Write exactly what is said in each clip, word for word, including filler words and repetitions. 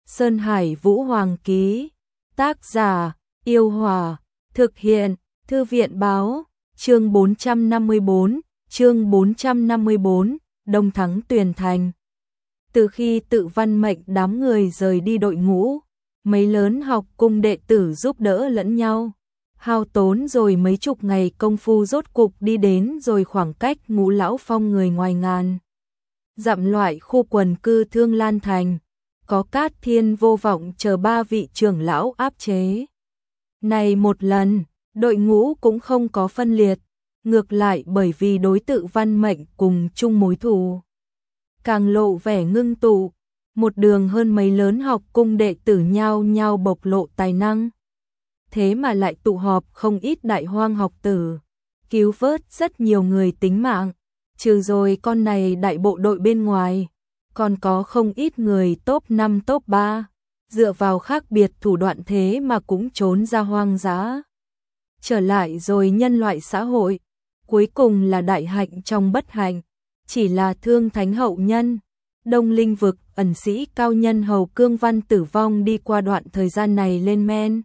Sơn Hải Vũ Hoàng ký. Tác giả: Yêu Hòa. Thực hiện: Thư viện báo. Chương bốn trăm năm mươi tư, chương bốn trăm năm mươi tư, Đông Thắng Tuyền Thành. Từ khi Tự Văn mệnh đám người rời đi đội ngũ, mấy lớn học cung đệ tử giúp đỡ lẫn nhau, hao tốn rồi mấy chục ngày công phu rốt cục đi đến rồi khoảng cách Ngũ Lão Phong người ngoài ngàn dặm loại khu quần cư Thương Lan Thành, có Cát Thiên Vô Vọng chờ ba vị trưởng lão áp chế. Này một lần, đội ngũ cũng không có phân liệt, ngược lại bởi vì đối Tự Văn mệnh cùng chung mối thù, càng lộ vẻ ngưng tụ, một đường hơn mấy lớn học cung đệ tử nhao nhao bộc lộ tài năng. Thế mà lại tụ họp không ít đại hoang học tử, cứu vớt rất nhiều người tính mạng, trừ rồi con này đại bộ đội bên ngoài, còn có không ít người top năm top ba, dựa vào khác biệt thủ đoạn thế mà cũng trốn ra hoang dã. Trở lại rồi nhân loại xã hội, cuối cùng là đại hạnh trong bất hạnh, chỉ là Thương Thánh hậu nhân, Đông Linh vực ẩn sĩ cao nhân Hầu Cương Văn tử vong đi qua đoạn thời gian này lên men.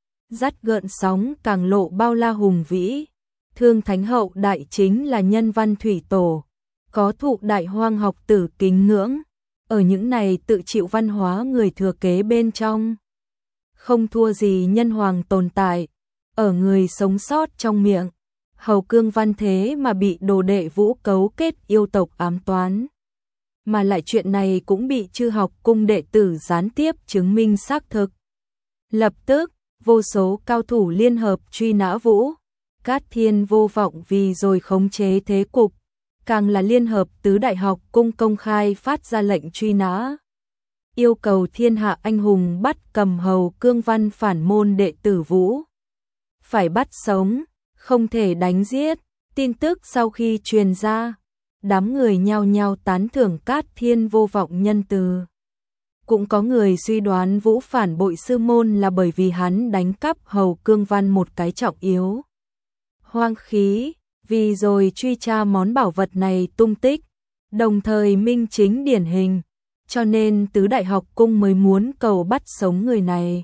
Dắt gợn sóng càng lộ bao la hùng vĩ. Thương Thánh hậu đại chính là nhân văn thủy tổ, có thụ đại hoang học tử kính ngưỡng, ở những này tự chịu văn hóa người thừa kế bên trong. Không thua gì nhân hoàng tồn tại, ở người sống sót trong miệng, Hầu Cương Văn thế mà bị đồ đệ Vũ cấu kết yêu tộc ám toán. Mà lại chuyện này cũng bị chư học cung đệ tử gián tiếp chứng minh xác thực. Lập tức, vô số cao thủ liên hợp truy nã Vũ. Cát Thiên Vô Vọng vì rồi khống chế thế cục, càng là liên hợp tứ đại học cung công khai phát ra lệnh truy nã, yêu cầu thiên hạ anh hùng bắt cầm Hầu Cương Văn phản môn đệ tử Vũ. Phải bắt sống, không thể đánh giết. Tin tức sau khi truyền ra, đám người nhao nhao tán thưởng Cát Thiên Vô Vọng nhân từ. Cũng có người suy đoán Vũ phản bội sư môn là bởi vì hắn đánh cắp Hầu Cương Văn một cái trọng yếu hoang khí, vì rồi truy tra món bảo vật này tung tích, đồng thời minh chính điển hình, cho nên tứ đại học cung mới muốn cầu bắt sống người này.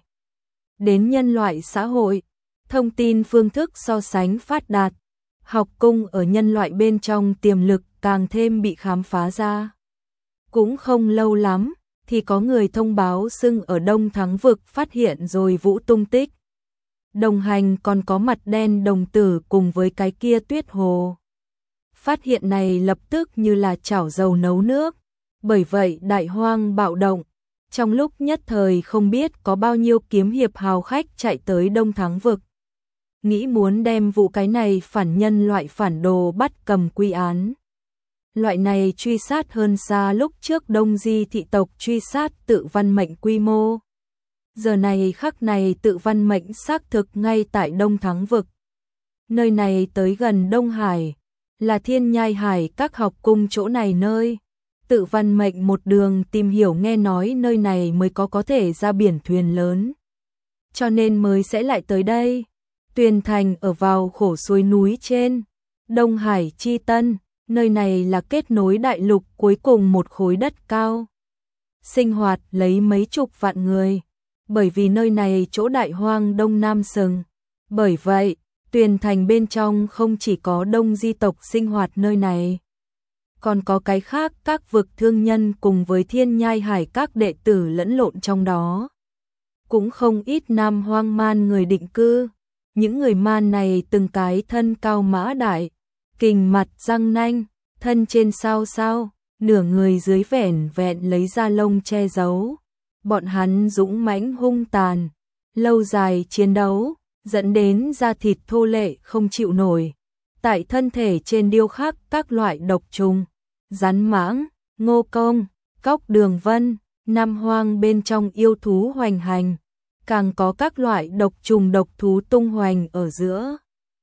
Đến nhân loại xã hội, thông tin phương thức so sánh phát đạt, học cung ở nhân loại bên trong tiềm lực càng thêm bị khám phá ra. Cũng không lâu lắm, thì có người thông báo xưng ở Đông Thắng vực phát hiện rồi Vũ tung tích. Đồng hành còn có mặt đen đồng tử cùng với cái kia Tuyết Hồ. Phát hiện này lập tức như là chảo dầu nấu nước, bởi vậy đại hoang bạo động. Trong lúc nhất thời không biết có bao nhiêu kiếm hiệp hào khách chạy tới Đông Thắng vực, nghĩ muốn đem Vụ cái này phản nhân loại phản đồ bắt cầm quy án. Loại này truy sát hơn xa lúc trước Đông Di thị tộc truy sát Tự Văn mệnh quy mô. Giờ này khắc này Tự Văn mệnh xác thực ngay tại Đông Thắng vực. Nơi này tới gần Đông Hải, là Thiên Nhai Hải các học cung chỗ này nơi. Tự Văn mệnh một đường tìm hiểu nghe nói nơi này mới có có thể ra biển thuyền lớn, cho nên mới sẽ lại tới đây. Tuyền Thành ở vào khổ suối núi trên, Đông Hải chi tân, nơi này là kết nối đại lục cuối cùng một khối đất cao. Sinh hoạt lấy mấy chục vạn người, bởi vì nơi này chỗ đại hoang Đông Nam sừng. Bởi vậy, Tuyền Thành bên trong không chỉ có Đông Di tộc sinh hoạt nơi này, còn có cái khác các vực thương nhân cùng với Thiên Nhai Hải các đệ tử lẫn lộn trong đó. Cũng không ít Nam hoang man người định cư. Những người man này từng cái thân cao mã đại, kình mặt răng nanh, thân trên sao sao, nửa người dưới vẻn vẹn lấy da lông che giấu. Bọn hắn dũng mãnh hung tàn, lâu dài chiến đấu, dẫn đến da thịt thô lệ không chịu nổi. Tại thân thể trên điêu khắc các loại độc trùng, rắn mãng, ngô công, cóc đường vân, Nam hoang bên trong yêu thú hoành hành. Càng có các loại độc trùng độc thú tung hoành ở giữa.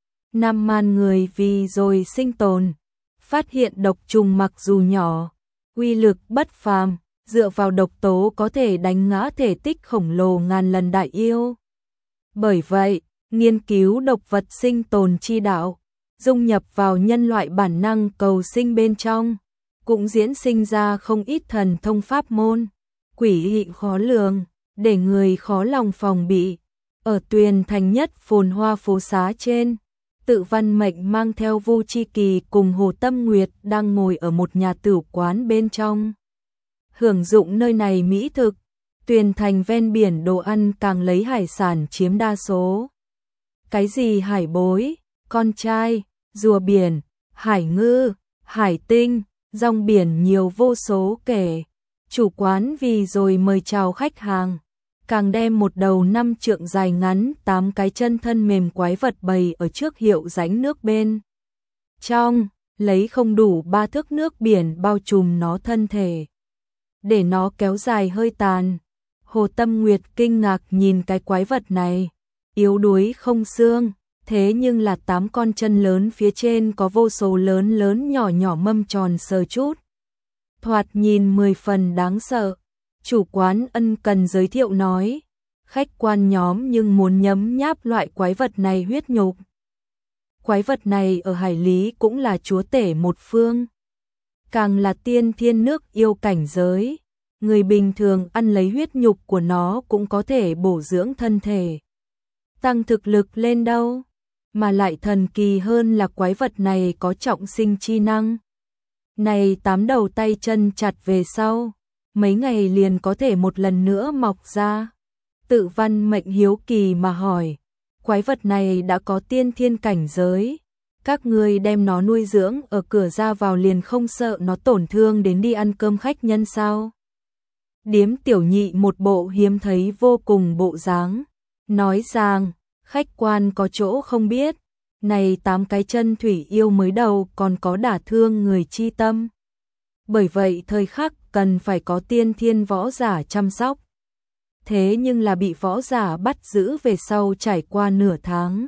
Nam man người vì rồi sinh tồn, phát hiện độc trùng mặc dù nhỏ, uy lực bất phàm, dựa vào độc tố có thể đánh ngã thể tích khổng lồ ngàn lần đại yêu. Bởi vậy, nghiên cứu độc vật sinh tồn chi đạo, dung nhập vào nhân loại bản năng cầu sinh bên trong, cũng diễn sinh ra không ít thần thông pháp môn, quỷ dị khó lường, để người khó lòng phòng bị. Ở Tuyền Thành nhất phồn hoa phố xá trên, Tự Văn Mệnh mang theo Vu Chi Kỳ cùng Hồ Tâm Nguyệt đang ngồi ở một nhà tửu quán bên trong. Hưởng dụng nơi này mỹ thực, Tuyền Thành ven biển đồ ăn càng lấy hải sản chiếm đa số. Cái gì hải bối, con trai, rùa biển, hải ngư, hải tinh, rong biển nhiều vô số kể. Chủ quán vì rồi mời chào khách hàng, càng đem một đầu năm trượng dài ngắn, tám cái chân thân mềm quái vật bày ở trước hiệu rãnh nước bên trong, lấy không đủ ba thước nước biển bao trùm nó thân thể, để nó kéo dài hơi tàn. Hồ Tâm Nguyệt kinh ngạc nhìn cái quái vật này, yếu đuối không xương, thế nhưng là tám con chân lớn phía trên có vô số lớn lớn nhỏ nhỏ mâm tròn sờ chút. Thoạt nhìn mười phần đáng sợ. Chủ quán ân cần giới thiệu nói, khách quan nhóm nhưng muốn nhấm nháp loại quái vật này huyết nhục. Quái vật này ở hải lý cũng là chúa tể một phương, càng là tiên thiên nước yêu cảnh giới. Người bình thường ăn lấy huyết nhục của nó cũng có thể bổ dưỡng thân thể, tăng thực lực lên đâu. Mà lại thần kỳ hơn là quái vật này có trọng sinh chi năng. Này tám đầu tay chân chặt về sau, mấy ngày liền có thể một lần nữa mọc ra. Tự Văn Mệnh hiếu kỳ mà hỏi, quái vật này đã có tiên thiên cảnh giới, các ngươi đem nó nuôi dưỡng ở cửa ra vào liền không sợ nó tổn thương đến đi ăn cơm khách nhân sao? Điếm Tiểu Nhị một bộ hiếm thấy vô cùng bộ dáng, nói rằng, khách quan có chỗ không biết, này tám cái chân thủy yêu mới đầu còn có đả thương người chi tâm. Bởi vậy thời khắc cần phải có tiên thiên võ giả chăm sóc. Thế nhưng là bị võ giả bắt giữ về sau trải qua nửa tháng,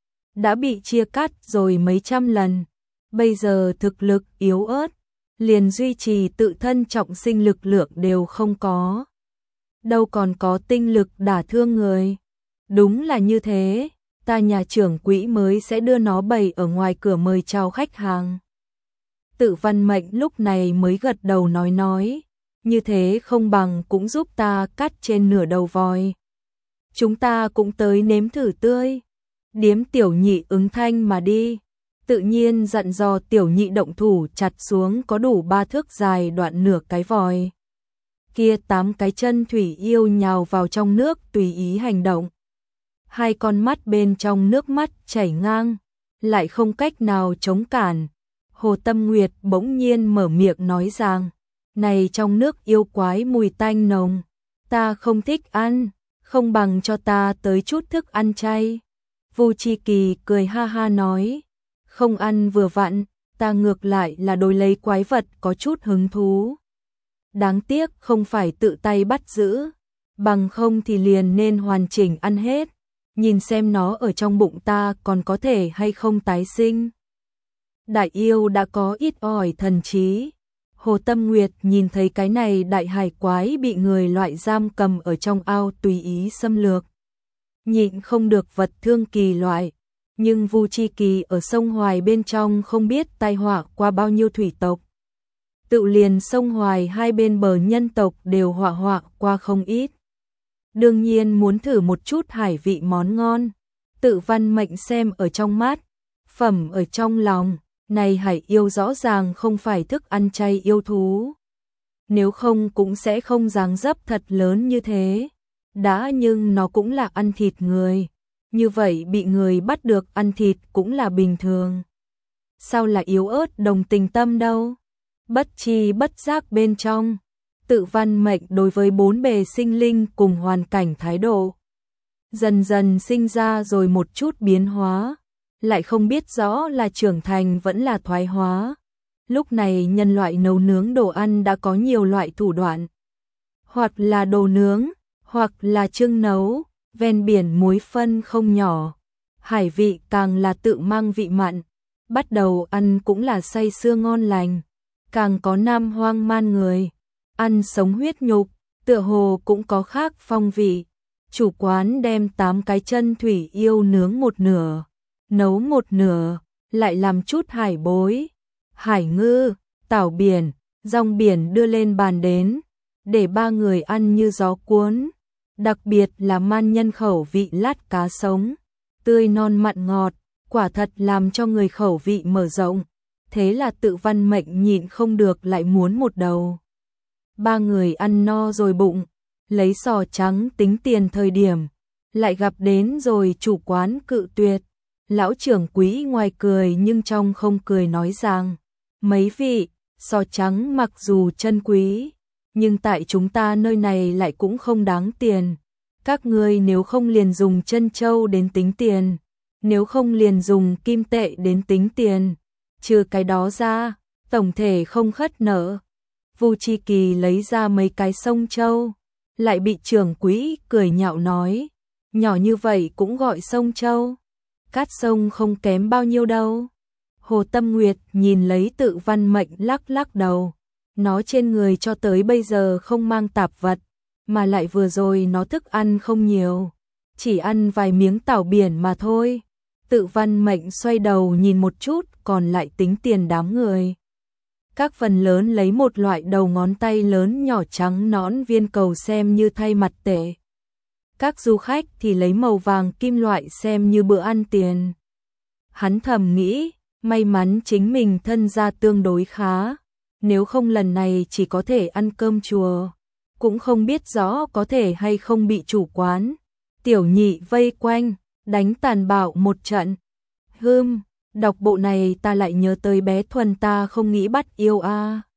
đã bị chia cắt rồi mấy trăm lần, bây giờ thực lực yếu ớt, liền duy trì tự thân trọng sinh lực lượng đều không có. Đâu còn có tinh lực đả thương người. Đúng là như thế, ta nhà trưởng quỹ mới sẽ đưa nó bày ở ngoài cửa mời chào khách hàng. Tự Văn Mệnh lúc này mới gật đầu nói nói, như thế không bằng cũng giúp ta cắt trên nửa đầu voi. Chúng ta cũng tới nếm thử tươi. Điếm Tiểu Nhị ứng thanh mà đi, tự nhiên dặn dò Tiểu Nhị động thủ chặt xuống có đủ ba thước dài đoạn nửa cái vòi. Kia tám cái chân thủy yêu nhào vào trong nước tùy ý hành động. Hai con mắt bên trong nước mắt chảy ngang, lại không cách nào chống cản. Hồ Tâm Nguyệt bỗng nhiên mở miệng nói rằng, này trong nước yêu quái mùi tanh nồng, ta không thích ăn, không bằng cho ta tới chút thức ăn chay. Vu Chi Kỳ cười ha ha nói, không ăn vừa vặn, ta ngược lại là đối lấy quái vật có chút hứng thú. Đáng tiếc không phải tự tay bắt giữ, bằng không thì liền nên hoàn chỉnh ăn hết, nhìn xem nó ở trong bụng ta còn có thể hay không tái sinh. Đại yêu đã có ít ỏi thần trí. Hồ Tâm Nguyệt nhìn thấy cái này đại hải quái bị người loại giam cầm ở trong ao tùy ý xâm lược, nhịn không được vật thương kỳ loại. Nhưng Vu Chi Kỳ ở sông Hoài bên trong không biết tai họa qua bao nhiêu thủy tộc. Tự liền sông Hoài hai bên bờ nhân tộc đều họa họa qua không ít. Đương nhiên muốn thử một chút hải vị món ngon. Tự Văn Mệnh xem ở trong mắt, phẩm ở trong lòng, này hải yêu rõ ràng không phải thức ăn chay yêu thú. Nếu không cũng sẽ không dáng dấp thật lớn như thế. Đã nhưng nó cũng là ăn thịt người. Như vậy bị người bắt được ăn thịt cũng là bình thường. Sao là yếu ớt đồng tình tâm đâu? Bất chi bất giác bên trong, Tự Văn Mệnh đối với bốn bề sinh linh cùng hoàn cảnh thái độ dần dần sinh ra rồi một chút biến hóa, lại không biết rõ là trưởng thành vẫn là thoái hóa. Lúc này nhân loại nấu nướng đồ ăn đã có nhiều loại thủ đoạn, hoặc là đồ nướng, hoặc là trưng nấu. Ven biển muối phân không nhỏ, hải vị càng là tự mang vị mặn, bắt đầu ăn cũng là say sưa ngon lành, càng có nam hoang man người, ăn sống huyết nhục, tựa hồ cũng có khác phong vị. Chủ quán đem tám cái chân thủy yêu nướng một nửa, nấu một nửa, lại làm chút hải bối, hải ngư, tảo biển, rong biển đưa lên bàn đến, để ba người ăn như gió cuốn, đặc biệt là man nhân khẩu vị lát cá sống, tươi non mặn ngọt, quả thật làm cho người khẩu vị mở rộng, thế là Tự Văn Mệnh nhịn không được lại muốn một đầu. Ba người ăn no rồi bụng, lấy sò trắng tính tiền thời điểm, lại gặp đến rồi chủ quán cự tuyệt. Lão trưởng quỹ ngoài cười nhưng trong không cười nói rằng, mấy vị, sò trắng mặc dù chân quý, nhưng tại chúng ta nơi này lại cũng không đáng tiền. Các ngươi nếu không liền dùng chân châu đến tính tiền, nếu không liền dùng kim tệ đến tính tiền, trừ cái đó ra, tổng thể không khất nợ. Vu Chi Kỳ lấy ra mấy cái sông châu, lại bị trưởng quỹ cười nhạo nói, nhỏ như vậy cũng gọi sông châu, cát sông không kém bao nhiêu đâu. Hồ Tâm Nguyệt nhìn lấy Tự Văn Mệnh lắc lắc đầu, nó trên người cho tới bây giờ không mang tạp vật, mà lại vừa rồi nó thức ăn không nhiều, chỉ ăn vài miếng tảo biển mà thôi. Tự Văn Mệnh xoay đầu nhìn một chút còn lại tính tiền đám người. Các phần lớn lấy một loại đầu ngón tay lớn nhỏ trắng nõn viên cầu xem như thay mặt tệ. Các du khách thì lấy màu vàng kim loại xem như bữa ăn tiền. Hắn thầm nghĩ, may mắn chính mình thân gia tương đối khá, nếu không lần này chỉ có thể ăn cơm chùa, cũng không biết rõ có thể hay không bị chủ quán tiểu nhị vây quanh, đánh tàn bạo một trận. Hưm, đọc bộ này ta lại nhớ tới bé Thuần ta không nghĩ bắt yêu a.